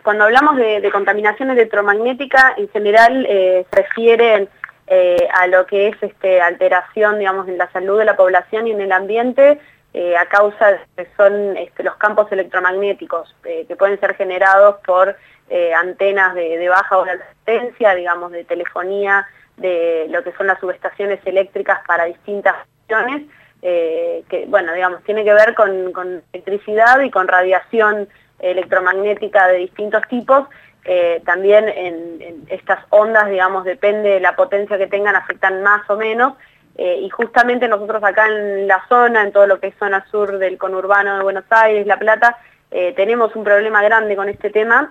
cuando hablamos de contaminación electromagnética, en general se refieren a lo que es alteración, digamos, en la salud de la población y en el ambiente, a causa de que son los campos electromagnéticos que pueden ser generados por antenas de baja o de alta potencia, digamos, de telefonía, de lo que son las subestaciones eléctricas para distintas funciones, que, bueno, digamos, tiene que ver con electricidad y con radiación electromagnética de distintos tipos. También en estas ondas, digamos, depende de la potencia que tengan, afectan más o menos, y justamente nosotros acá en la zona, en todo lo que es zona sur del conurbano de Buenos Aires, La Plata, tenemos un problema grande con este tema,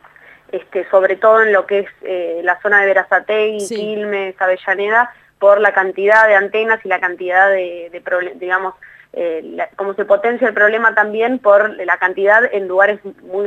sobre todo en lo que es la zona de Berazategui, Sí. Quilmes, Avellaneda, por la cantidad de antenas y la cantidad digamos, cómo se potencia el problema también por la cantidad en lugares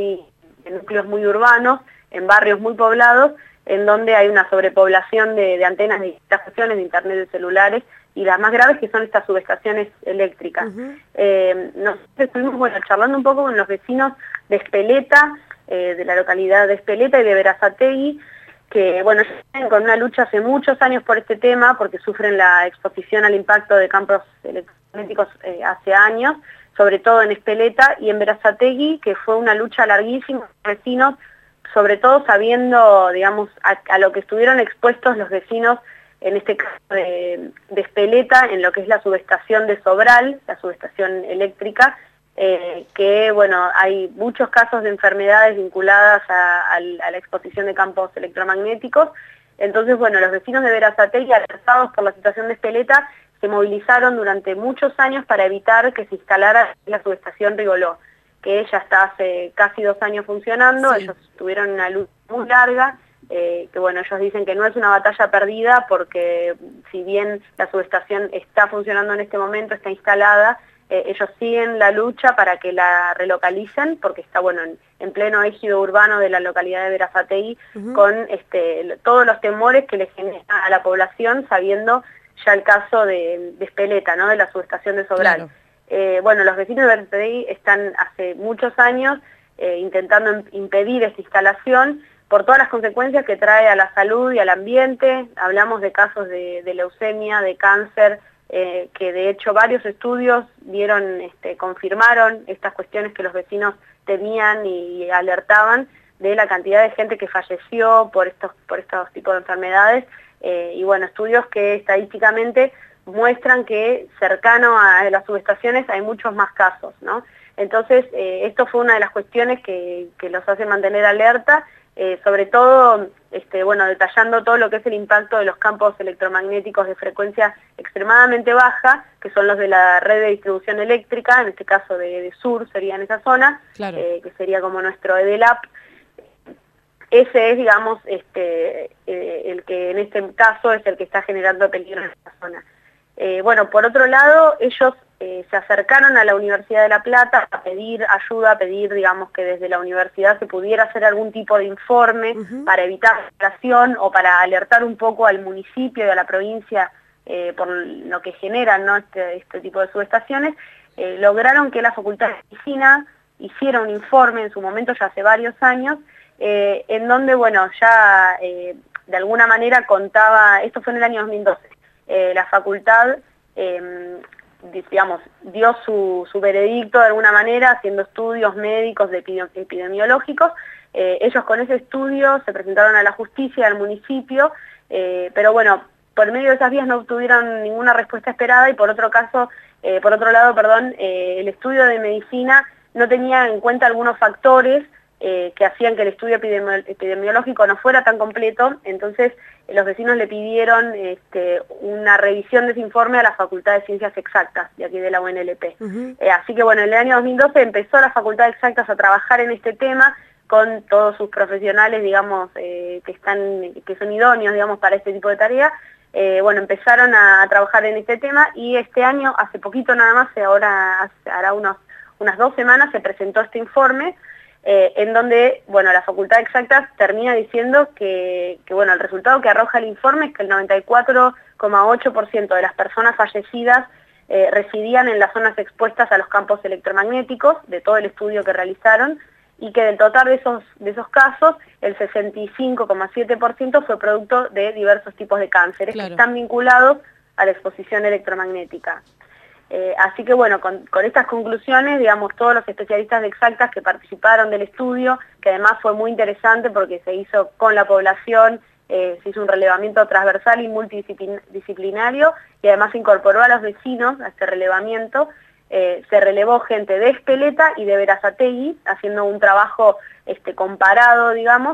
en núcleos muy urbanos, en barrios muy poblados, en donde hay una sobrepoblación de antenas de distintas estaciones, de internet, de celulares, y las más graves que son estas subestaciones eléctricas. Nosotros estuvimos, charlando un poco con los vecinos de Espeleta, de la localidad de Espeleta y de Berazategui, que bueno, están con una lucha hace muchos años por este tema, porque sufren la exposición al impacto de campos electromagnéticos hace años, sobre todo en Espeleta y en Berazategui, que fue una lucha larguísima de los vecinos, sobre todo sabiendo, digamos, a lo que estuvieron expuestos los vecinos, en este caso de Espeleta, en lo que es la subestación de Sobral, la subestación eléctrica, que, bueno, hay muchos casos de enfermedades vinculadas a la exposición de campos electromagnéticos. Entonces, bueno, los vecinos de Berazategui, alertados por la situación de Espeleta, se movilizaron durante muchos años para evitar que se instalara la subestación Rigoló, que ya está hace casi 2 años funcionando. Sí. Ellos tuvieron una lucha muy larga, que bueno, ellos dicen que no es una batalla perdida, porque si bien la subestación está funcionando en este momento, está instalada, ellos siguen la lucha para que la relocalicen, porque está, bueno, en pleno ejido urbano de la localidad de Berazategui, con todos los temores que le genera a la población, sabiendo ya el caso de Espeleta, ¿no?, de la subestación de Sobral. Claro. Bueno, los vecinos de Berazategui están hace muchos años intentando impedir esta instalación por todas las consecuencias que trae a la salud y al ambiente. Hablamos de casos de leucemia, de cáncer, que de hecho varios estudios confirmaron estas cuestiones que los vecinos temían y alertaban de la cantidad de gente que falleció por estos tipos de enfermedades, y bueno, estudios que estadísticamente muestran que cercano a las subestaciones hay muchos más casos, ¿no? Entonces, esto fue una de las cuestiones que los hace mantener alerta, sobre todo, bueno, detallando todo lo que es el impacto de los campos electromagnéticos de frecuencia extremadamente baja, que son los de la red de distribución eléctrica, en este caso de Sur sería en esa zona, claro, que sería como nuestro EDELAP. Ese es, digamos, el que en este caso es el que está generando peligro en esta zona. Bueno, por otro lado, ellos se acercaron a la Universidad de La Plata a pedir ayuda, a pedir, digamos, que desde la universidad se pudiera hacer algún tipo de informe para evitar la instalación o para alertar un poco al municipio y a la provincia por lo que generan, ¿no?, este tipo de subestaciones. Lograron que la Facultad de Medicina hiciera un informe en su momento, ya hace varios años, en donde, bueno, ya de alguna manera contaba, esto fue en el año 2012, la facultad, digamos, dio su veredicto de alguna manera, haciendo estudios médicos epidemiológicos. Ellos con ese estudio se presentaron a la justicia del municipio, pero bueno, por medio de esas vías no obtuvieron ninguna respuesta esperada, y por otro lado, el estudio de medicina no tenía en cuenta algunos factores que hacían que el estudio epidemiológico no fuera tan completo. Entonces los vecinos le pidieron una revisión de ese informe a la Facultad de Ciencias Exactas de aquí de la UNLP. Así que bueno, en el año 2012 empezó la Facultad de Exactas a trabajar en este tema con todos sus profesionales, digamos, que son idóneos, digamos, para este tipo de tarea. Bueno, empezaron a trabajar en este tema, y este año, hace poquito nada más, ahora hará unas 2 semanas, se presentó este informe, en donde, bueno, la Facultad de Exactas termina diciendo que bueno, el resultado que arroja el informe es que el 94,8% de las personas fallecidas residían en las zonas expuestas a los campos electromagnéticos, de todo el estudio que realizaron, y que del total de esos casos, el 65,7% fue producto de diversos tipos de cánceres que están vinculados a la exposición electromagnética. Así que bueno, con estas conclusiones, digamos, todos los especialistas de Exactas que participaron del estudio, que además fue muy interesante porque se hizo con la población, se hizo un relevamiento transversal y multidisciplinario, y además se incorporó a los vecinos a este relevamiento. Se relevó gente de Espeleta y de Berazategui, haciendo un trabajo comparado, digamos,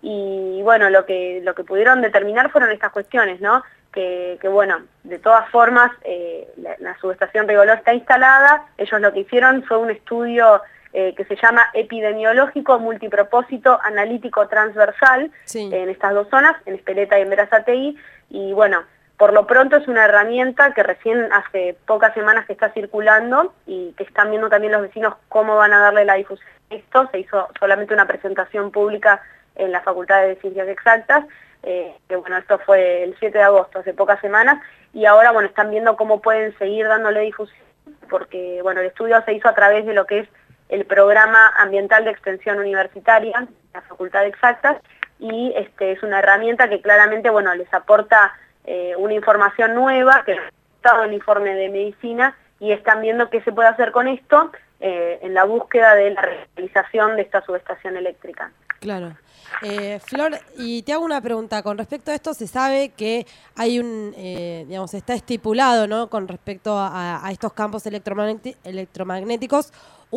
y bueno, lo que pudieron determinar fueron estas cuestiones, ¿no? Que bueno, de todas formas, la subestación Rigoló está instalada. Ellos lo que hicieron fue un estudio que se llama epidemiológico multipropósito analítico transversal, en estas dos zonas, en Espeleta y en Berazategui, y bueno, por lo pronto es una herramienta que recién hace pocas semanas que está circulando y que están viendo también los vecinos cómo van a darle la difusión a esto. Se hizo solamente una presentación pública en la Facultad de Ciencias Exactas, que bueno, esto fue el 7 de agosto, hace pocas semanas, y ahora bueno, están viendo cómo pueden seguir dándole difusión, porque bueno, el estudio se hizo a través de lo que es el Programa Ambiental de Extensión Universitaria de la Facultad de Exactas, y es una herramienta que claramente bueno, les aporta una información nueva, que está en el informe de medicina, y están viendo qué se puede hacer con esto en la búsqueda de la realización de esta subestación eléctrica. Claro. Flor, y te hago una pregunta. Con respecto a esto, se sabe que hay digamos, está estipulado, ¿no?, con respecto a estos campos electromagnéticos,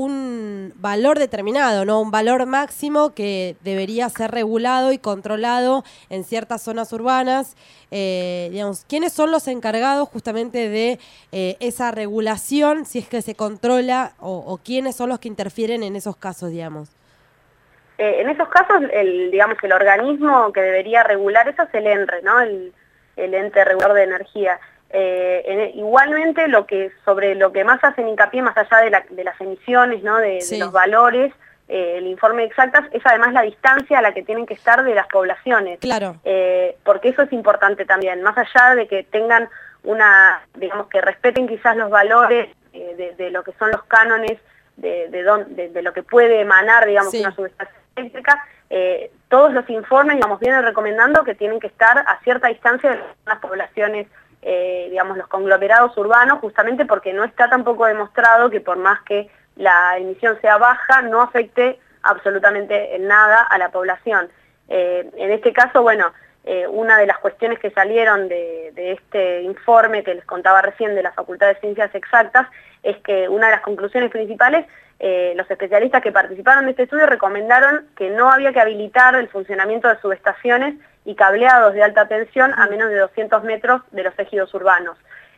un valor determinado, ¿no?, un valor máximo que debería ser regulado y controlado en ciertas zonas urbanas. Digamos, ¿quiénes son los encargados justamente de esa regulación, si es que se controla, o quiénes son los que interfieren en esos casos, digamos? En esos casos, digamos, el organismo que debería regular eso es el ENRE, ¿no? El ente regulador de energía. Igualmente, sobre lo que más hacen hincapié, más allá de las emisiones, ¿no?, de los valores, el informe de Exactas, es además la distancia a la que tienen que estar de las poblaciones. Claro. Porque eso es importante también, más allá de que tengan digamos, que respeten quizás los valores de lo que son los cánones, de lo que puede emanar, digamos, una subestación eléctrica, todos los informes, digamos, vienen recomendando que tienen que estar a cierta distancia de las poblaciones, digamos, los conglomerados urbanos, justamente porque no está tampoco demostrado que por más que la emisión sea baja, no afecte absolutamente en nada a la población. En este caso, bueno, una de las cuestiones que salieron de este informe que les contaba recién de la Facultad de Ciencias Exactas es que una de las conclusiones principales, los especialistas que participaron de este estudio recomendaron que no había que habilitar el funcionamiento de subestaciones y cableados de alta tensión a menos de 200 metros de los ejidos urbanos,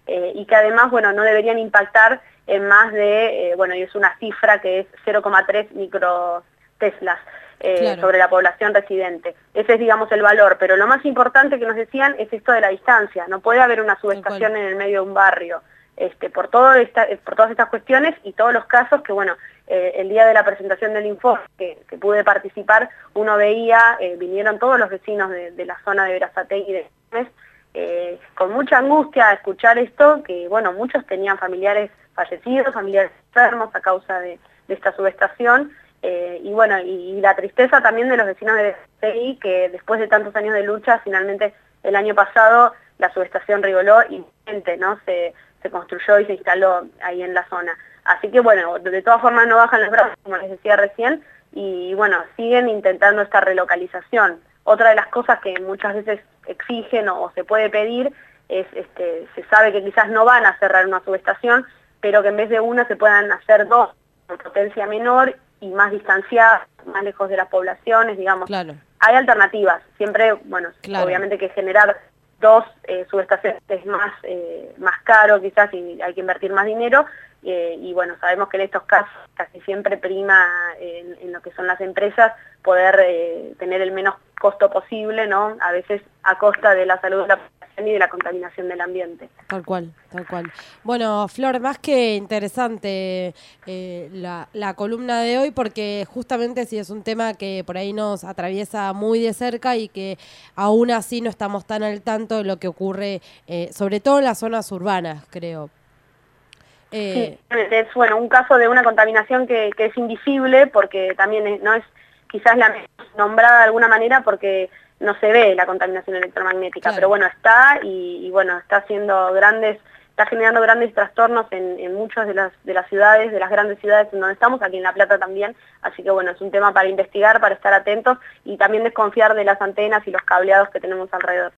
y que además, bueno, no deberían impactar en más de, bueno, y es una cifra que es 0,3 microteslas sobre la población residente. Ese es, digamos, el valor, pero lo más importante que nos decían es esto de la distancia. No puede haber una subestación en el medio de un barrio, por todas estas cuestiones y todos los casos que, bueno, el día de la presentación del informe que pude participar, uno veía, vinieron todos los vecinos de la zona de Berazategui y de Güemes, con mucha angustia a escuchar esto, que bueno, muchos tenían familiares fallecidos, familiares enfermos a causa de esta subestación, y bueno, y la tristeza también de los vecinos de Berazategui, que después de tantos años de lucha, finalmente el año pasado la subestación Rigoló ¿no?, se construyó y se instaló ahí en la zona. Así que bueno, de todas formas no bajan los brazos, como les decía recién, y bueno, siguen intentando esta relocalización. Otra de las cosas que muchas veces exigen o se puede pedir es, se sabe que quizás no van a cerrar una subestación, pero que en vez de una se puedan hacer dos, con potencia menor y más distanciadas, más lejos de las poblaciones, digamos. Claro. Hay alternativas, siempre, bueno, obviamente que generar dos subestaciones es más caro quizás y hay que invertir más dinero, y bueno, sabemos que en estos casos casi siempre prima en lo que son las empresas poder tener el menos costo posible, ¿no?, a veces a costa de la salud de la población y de la contaminación del ambiente. Tal cual, tal cual. Bueno, Flor, más que interesante la columna de hoy, porque justamente sí es un tema que por ahí nos atraviesa muy de cerca y que aún así no estamos tan al tanto de lo que ocurre, sobre todo en las zonas urbanas, creo. Sí, es bueno, un caso de una contaminación que es invisible porque también no es quizás la menos nombrada de alguna manera porque no se ve la contaminación electromagnética, Claro. pero bueno, está y bueno, está generando grandes trastornos en muchas de las ciudades, de las grandes ciudades en donde estamos, aquí en La Plata también, así que bueno, es un tema para investigar, para estar atentos y también desconfiar de las antenas y los cableados que tenemos alrededor.